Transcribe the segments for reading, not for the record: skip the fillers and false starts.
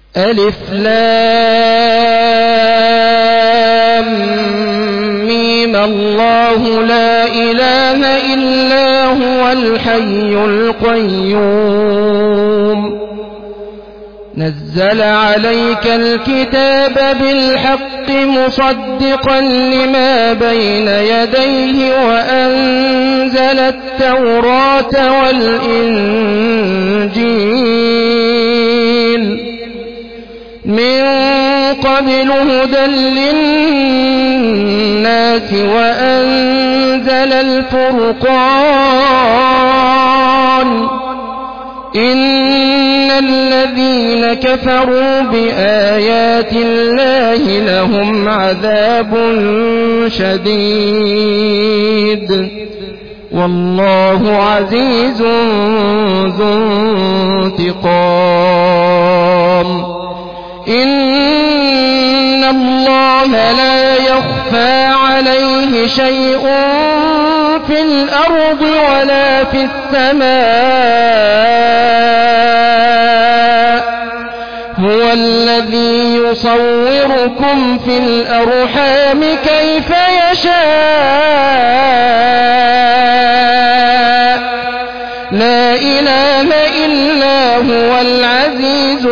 ألف لام ميم الله لا إله إلا هو الحي القيوم نزل عليك الكتاب بالحق مصدقا لما بين يديه وأنزل التوراة والإنجيل من قبل هدى للناس وأنزل الفرقان إن الذين كفروا بآيات الله لهم عذاب شديد والله عزيز ذو انتقام إن الله لا يخفى عليه شيء في الأرض ولا في السماء هو الذي يصوركم في الأرحام كيف يشاء لا إله إلا هو العزيز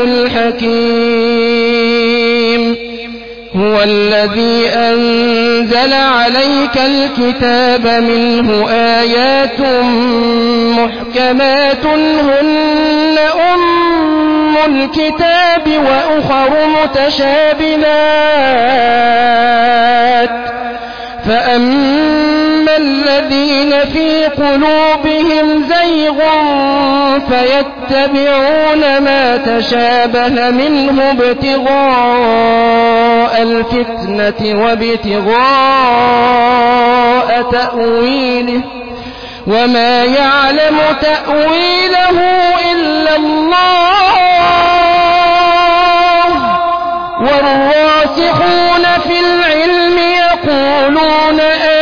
الحكيم هو الذي أنزل عليك الكتاب منه آيات محكمات هن أم الكتاب وأخر متشابهات فأما الذين في قلوبهم زيغ فيتبعون ما تشابه منه ابتغاء الفتنة وابتغاء تأويله وما يعلم تأويله إلا الله والراسخون في العلم يقولون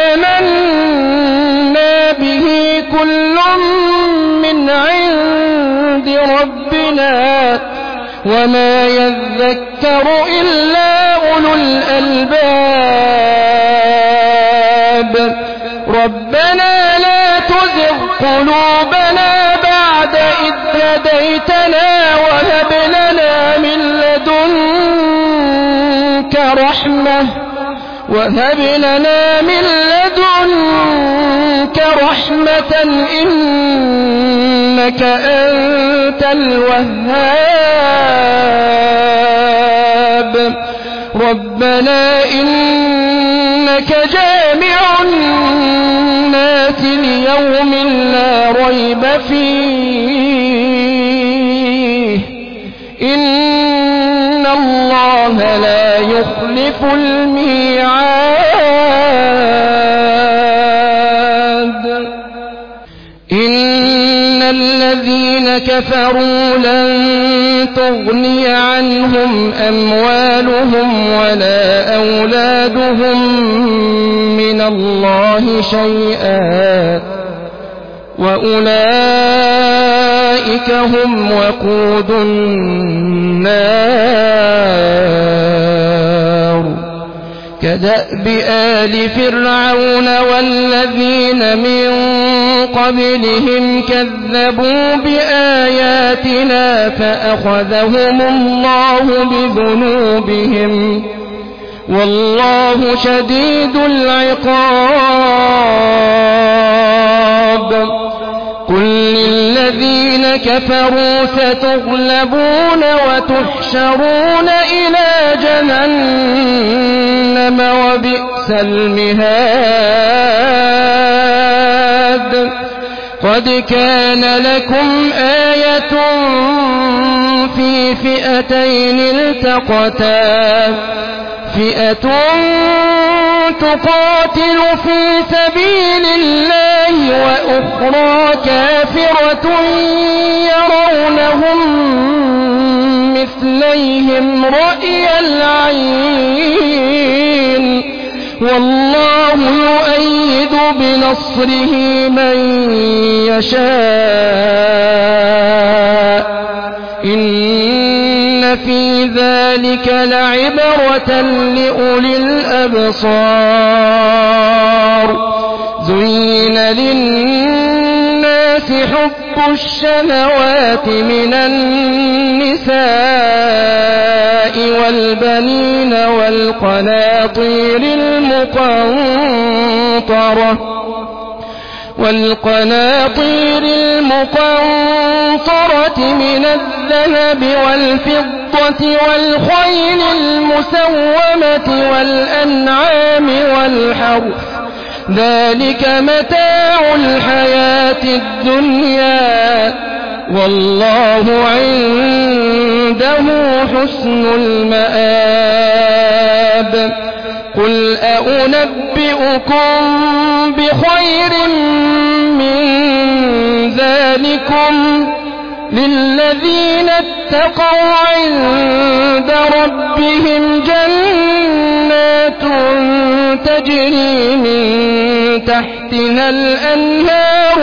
آمنا به كل من عند ربنا وما يذكر إلا أولو الألباب ربنا لا تزغ قلوبنا بعد إذ هديتنا وهب لنا من لدنك رحمة إنك أنت الوهاب ربنا إنك جامع الناس ليوم لا ريب فيه إن الله لا يخلف الميعاد إن الذين كفروا لن تغني عنهم أموالهم ولا أولادهم من الله شيئا وأولئك هم وقود النار كدأب آل فرعون والذين من قبلهم كذبوا بآياتنا فأخذهم الله بذنوبهم والله شديد العقاب قل للذين كفروا ستغلبون وتحشرون إلى جهنم وبئس المهاد قد كان لكم آية في فئتين التقتا فئة تقاتل في سبيل الله وأخرى كافرة يرونهم مثليهم رأي العين والله يؤيد بنصره من يشاء إن في ذلك لعبرة لأولي الأبصار زين للناس حب الشهوات من النساء والبنين والقناطير المقنطرة من الذهب والفضة والخيل المسومة والأنعام والحرث ذلك متاع الحياة الدنيا والله عنده حسن المآب قل أنبئكم بخير من ذلكم للذين اتقوا عند ربهم جنات تجري من تحتها الأنهار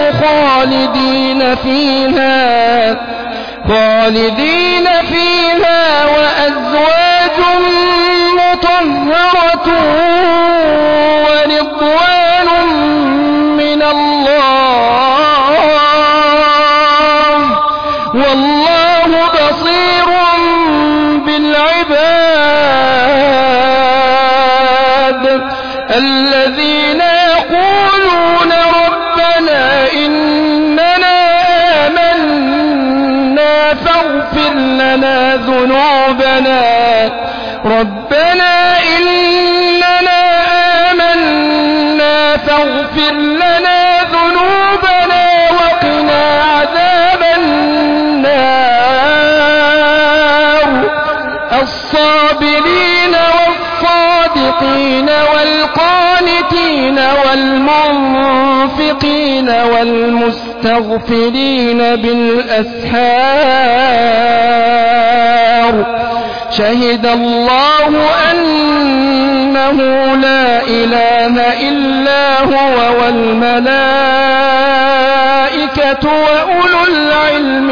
خالدين فيها وأزواج مطهرة ورضوان من الله والله بصير بالعباد الذين يقولون ربنا إننا آمنا فاغفر لنا ذنوبنا وقنا عذاب النار الصابرين والصادقين والقانتين والمنفقين والمستغفرين بالأسحار شهد الله أنه لا إله إلا هو والملائكة وأولو العلم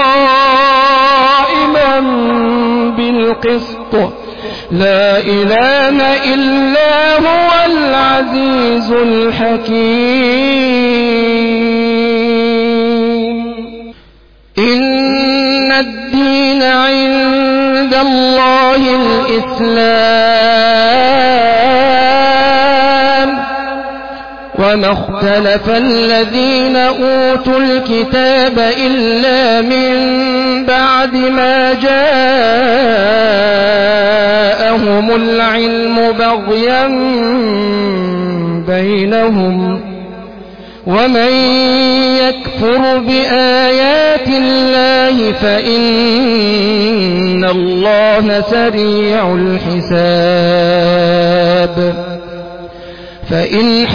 قائما بالقسط لا إله إلا هو العزيز الحكيم إن الدين عند الله الإسلام وما اختلف الذين أوتوا الكتاب إلا من بعد ما جاءهم العلم بغيا بينهم ومن يكفر بآيات الله فإن الله سريع الحساب فإن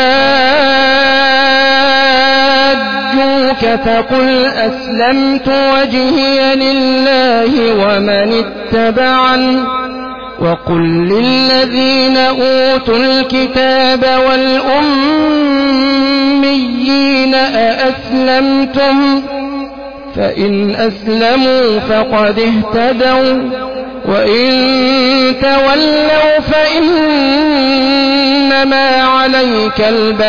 حاجوك فقل أسلمت وجهي لله ومن اتبعني وقل للذين أوتوا الكتاب والأميين أأسلمتم فإن أسلموا فقد اهتدوا وإن تولوا فإنما عليك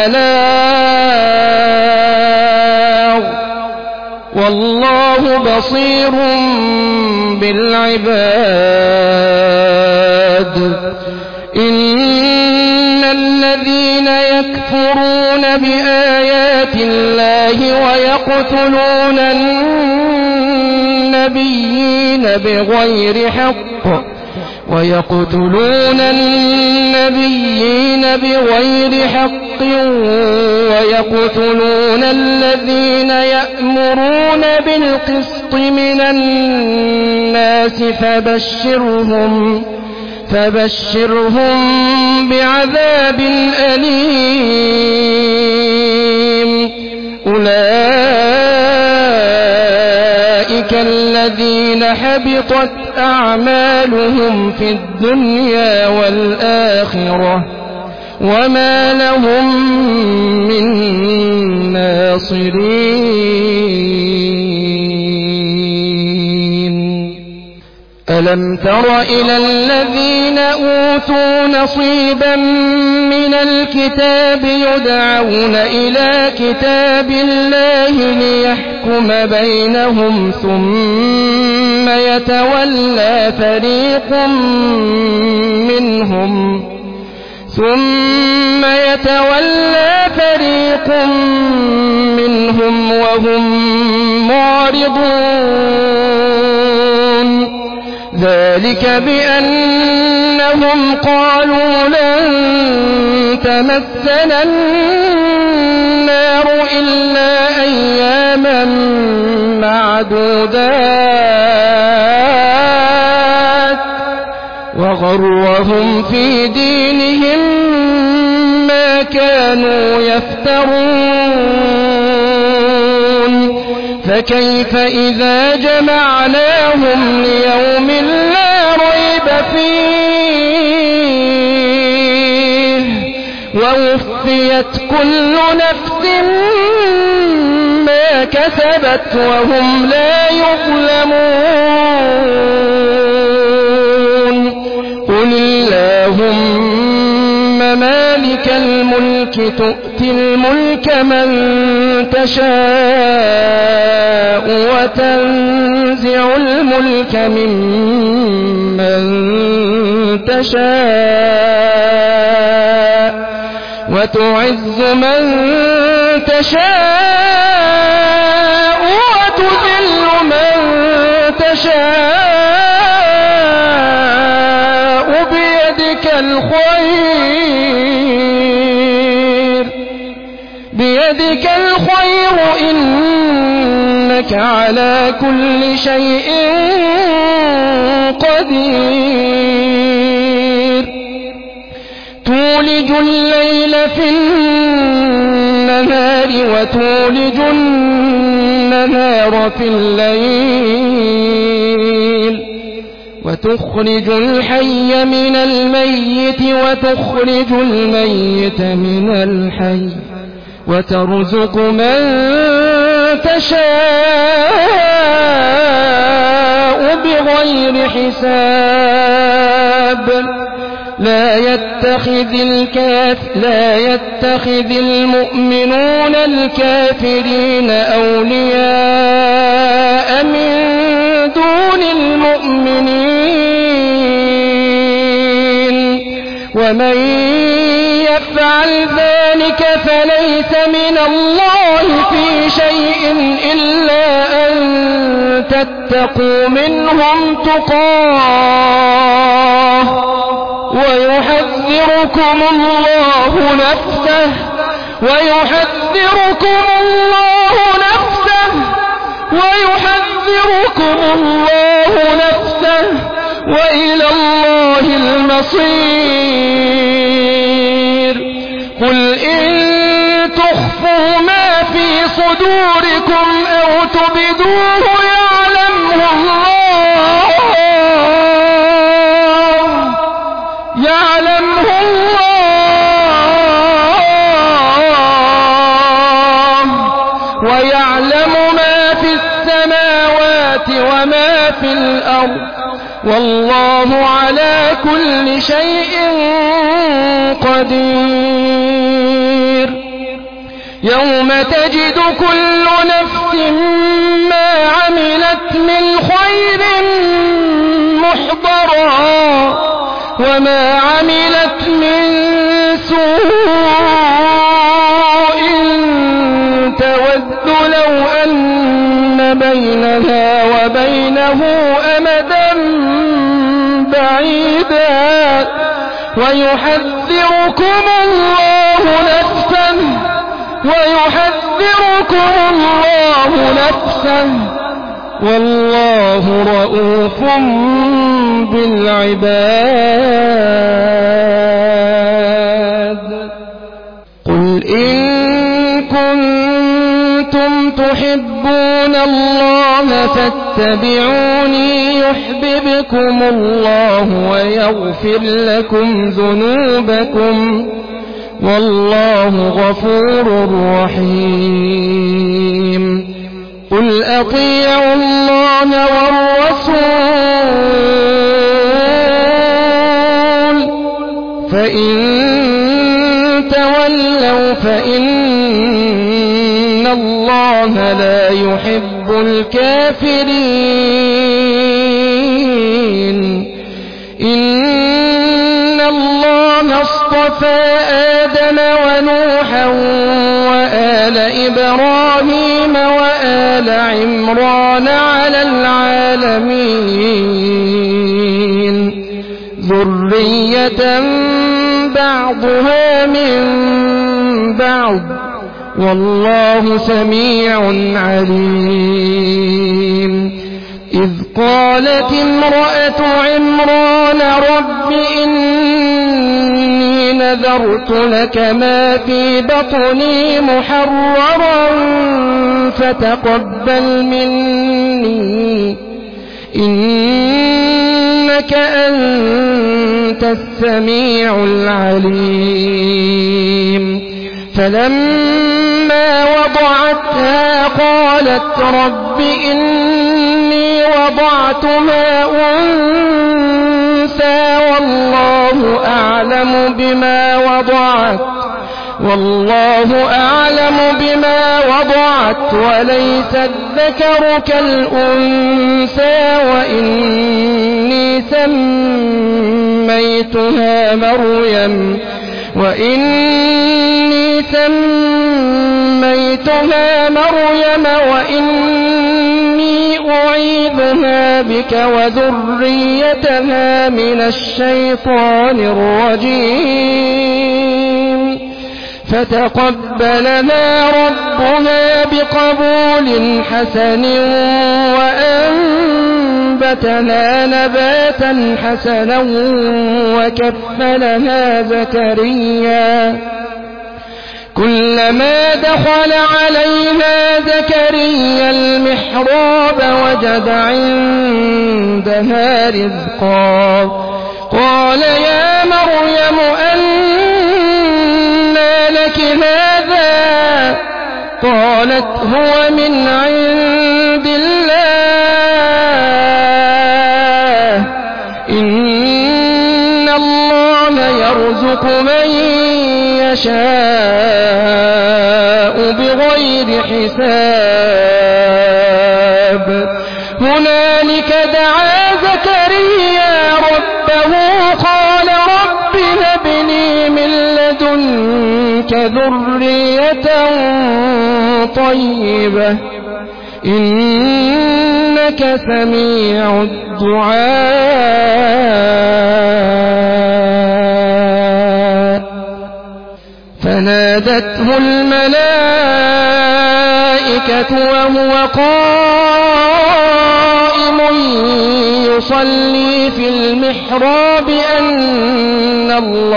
البلاغ والله بصير بالعباد إن الذين يكفرون بآيات الله ويقتلون النبيين بغير حق ويقتلون الذين يأمرون بالقسط من الناس فبشرهم بعذاب أليم أولئك الذين حبطت أعمالهم في الدنيا والآخرة وما لهم من ناصرين ألم تر إلى الذين أوتوا نصيبا من الكتاب يدعون إلى كتاب الله ليحكم بينهم ثم يتولى فريق منهم وهم معرضون ذلك بأنهم قالوا لن تمسنا النار إلا أياما معدودات وغرهم في دينهم ما كانوا يفترون فكيف إذا جمعناهم ليوم لا ريب فيه ووفيت كل نفس ما كسبت وهم لا يظلمون قل اللهم مالك الملك تؤتي الملك من تشاء وتنزع الملك ممن تشاء وتعز من تشاء وتذل من تشاء بيدك الخير إنك على كل شيء قدير تولج الليل في النهار وتولج النهار في الليل وتخرج الحي من الميت وتخرج الميت من الحي وترزق من تشاء بغير حساب لا يتخذ المؤمنون الكافرين أولياء من دون المؤمنين ومن يفعل ذلك فليس من الله في شيء إلا أن تتقوا منهم تقاه ويحذركم الله نفسه وإلى الله المصير قل إن تخفوا ما في صدوركم أو تبدوه يعلمه الله ويعلم ما في السماوات وما في الأرض والله على كل شيء قدير يوم تجد كل نفس ما عملت من خير محضرا وما عملت من سوء تود لو أن بينها وبينه أمدا بعيدا ويحذركم الله نفسه والله رؤوف بالعباد قل إن كنتم تحبون الله فاتبعوني يحببكم الله ويغفر لكم ذنوبكم والله غفور رحيم قل أطيعوا الله والرسول فإن تولوا فإن الله لا يحب الكافرين. إن الله اصطفى آدم ونوحا وآل إبراهيم وآل عمران على العالمين ذرية بعضها من بعض والله سميع عليم. إذ قالت امرأة عمران رب إني نذرت لك ما في بطني محررا فتقبل مني إنك أنت السميع العليم. فلما وضعتها قالت رب إني وضعتها أنثى والله أعلم بما وضعت وليس الذكر كالأنثى وإني سميتها مريم وإني أعيذها بك وذريتها من الشيطان الرجيم. فتقبلها ربها بقبول حسن وأنبتها نباتا حسنا وكفلها زكريا. كلما دخل عليها زكريا المحراب وجد عندها رزقا قال يا مريم أنى لك هذا؟ قالت هو من عند الله إن الله يرزق من يشاء بغير حساب. هنالك دعا زكريا ربه قال رب هب لي من لدنك ذرية طيبة إنك سميع الدعاء. فنادته الملائكة وهو قائم يصلي في المحراب أن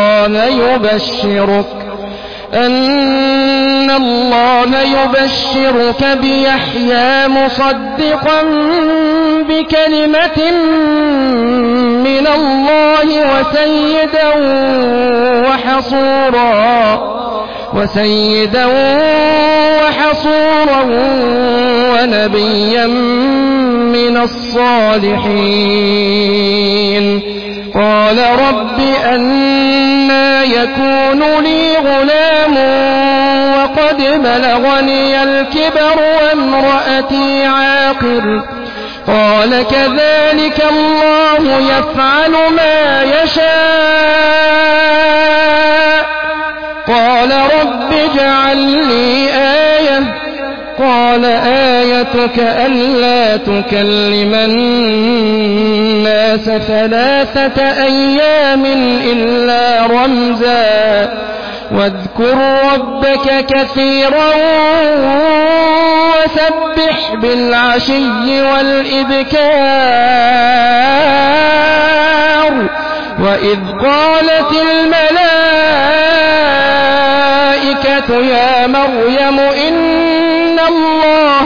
الله يبشرك بيحيى مصدقا بكلمة من الله وسيدا وحصورا ونبيا من الصالحين. قال رب أنى يكون لي غلام وقد بلغني الكبر وامرأتي عاقر؟ قال كذلك الله يفعل ما يشاء. قال رب اجعل لي آية. قال آيتك ألا تكلم الناس 3 أيام إلا رمزا واذكر ربك كثيرا وسبح بالعشي والإبكار. وإذ قالت الملائكة يا مريم إن الله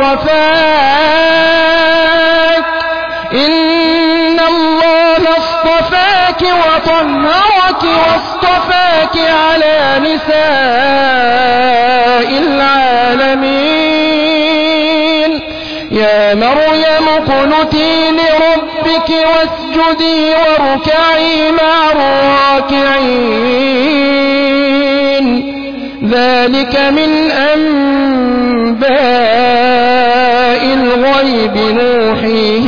اصطفاك وطهرك واصطفاك على نساء العالمين. يا مريم اقنتي لربك ربك واسجدي واركعي مع الراكعين ذلك من أنباء الغيب نوحيه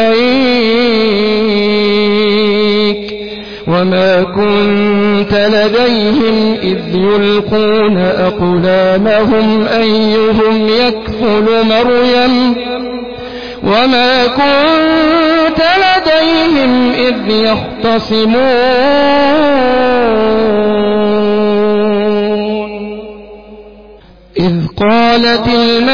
إليك وما كنت لديهم إذ يلقون أقلامهم أيهم يكفل مريم وما كنت لديهم إذ يختصمون إذ قالت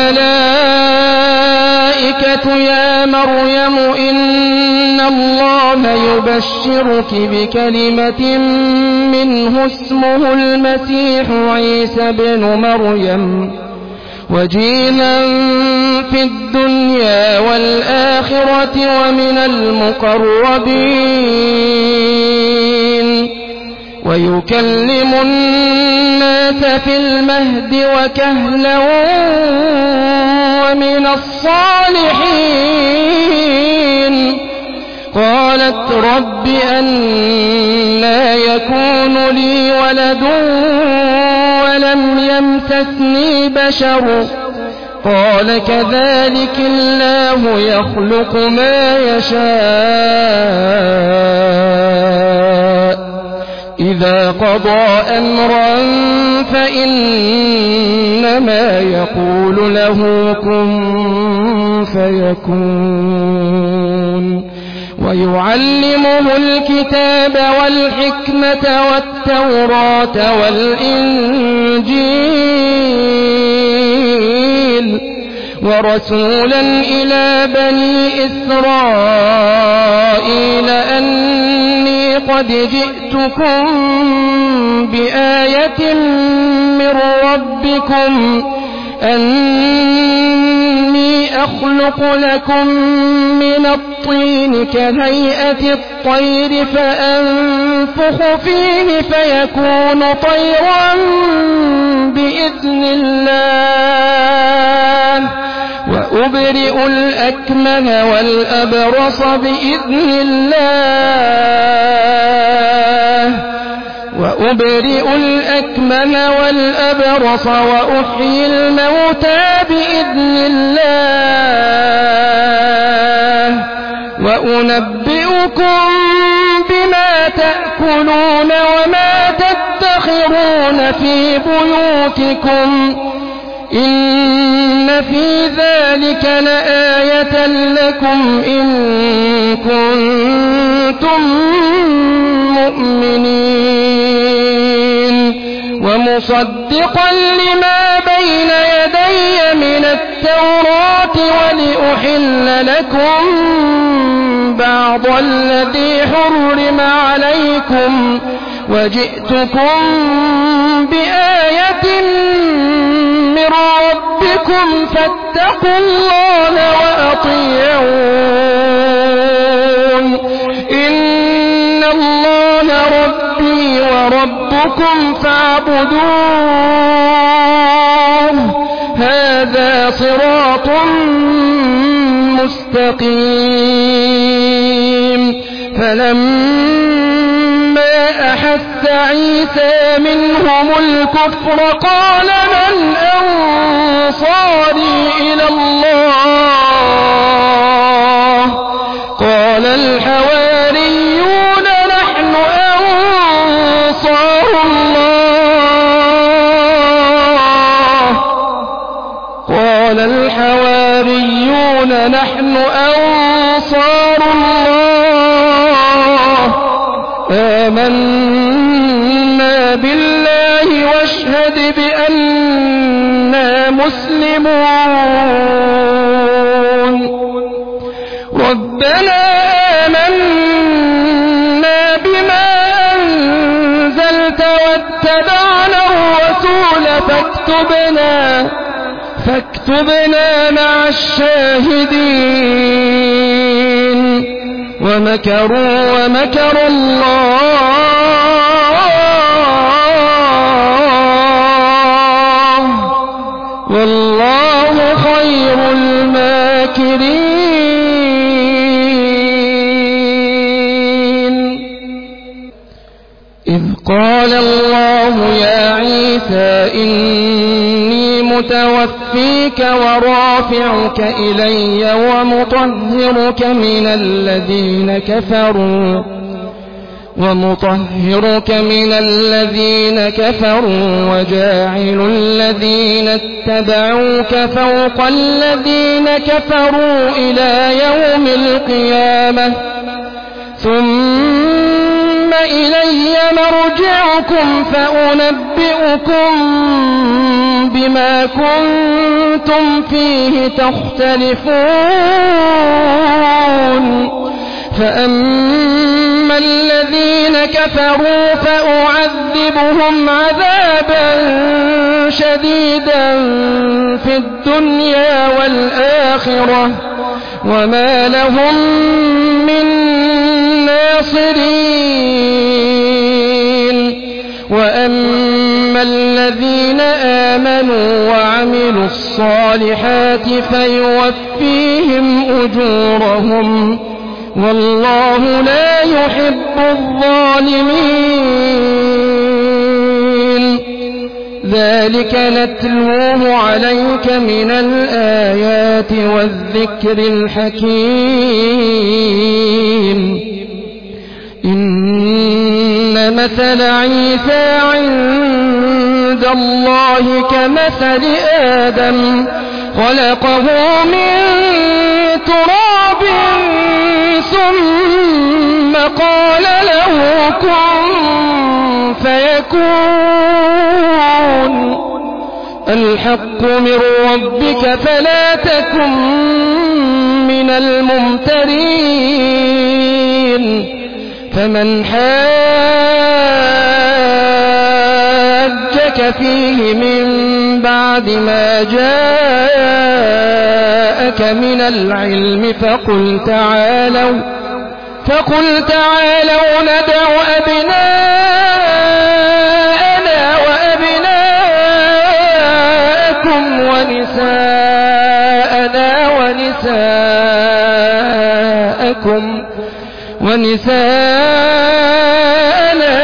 الملائكة يا مريم إن الله يبشرك بكلمة منه اسمه المسيح عيسى بن مريم وجيها في الدنيا والآخرة ومن المقربين ويكلم الناس في المهد وكهلا ومن الصالحين قالت رب أنى يكون لي ولد ولم يمسسني بشر قال كذلك الله يخلق ما يشاء إذا قضى أمرا فإنما يقول له كن فيكون ويعلمه الكتاب والحكمة والتوراة والإنجيل ورسولا إلى بني إسرائيل أني قد جئتكم بآية من ربكم أني أخلق لكم من الطين كهيئة الطير فأنفخ فيه فيكون طيرا بإذن الله وأبرئ الأكمه والأبرص بإذن الله وأحيي الموتى بإذن الله وأنبئكم بما تأكلون وما تدخرون في بيوتكم إن في ذلك لآية لكم إن كنتم مؤمنين ومصدقا لما بين يدي من التوراة ولأحل لكم بعض الذي حرم عليكم وجئتكم بآية من ربكم فاتقوا الله وأطيعون إن الله ربي وربكم فاعبدوه هذا صراط مستقيم فلما أحس عيسى منهم الكفر قال من أنصاري إلى الله قال الحواريون نحن أنصار الله آمنا بالله واشهد بأننا مسلمون ربنا آمنا بما أنزلت واتبعنا الرسول فاكتبنا مع الشاهدين ومكروا ومكر الله والله خير الماكرين قال الله يا عيسى إني متوفيك ورافعك إلي ومطهرك من الذين كفروا وجاعل الذين اتبعوك فوق الذين كفروا إلى يوم القيامة ثم إلي مرجعكم فأنبئكم بما كنتم فيه تختلفون فأما الذين كفروا فأعذبهم عذابا شديدا في الدنيا والآخرة وما لهم من ناصرين وأما الذين آمنوا وعملوا الصالحات فيوفيهم أجورهم والله لا يحب الظالمين ذلك نتلوه عليك من الآيات والذكر الحكيم إن مثل عيسى عند الله كمثل آدم خلقه من تراب ثم قال له كن فيكون الحق من ربك فلا تكن من الممترين فمن حاجك فيه من بعد ما جاءك من العلم فقل تعالوا ندع أبناءنا وأبناءكم ونساءنا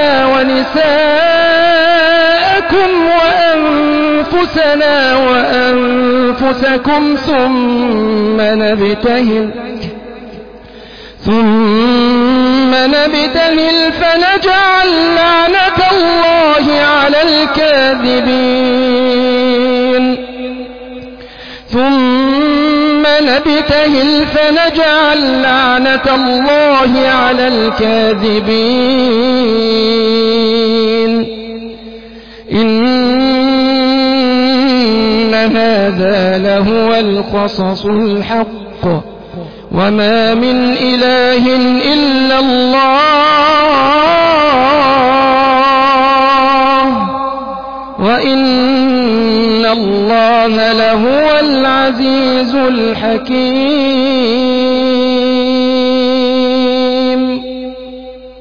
ونساءكم وأنفسنا وأنفسكم ثم نبتهل فنجعل لعنة الله على الكاذبين إن هذا لهو القصص الحق وما من إله إلا الله وإن الله لهو العزيز الحكيم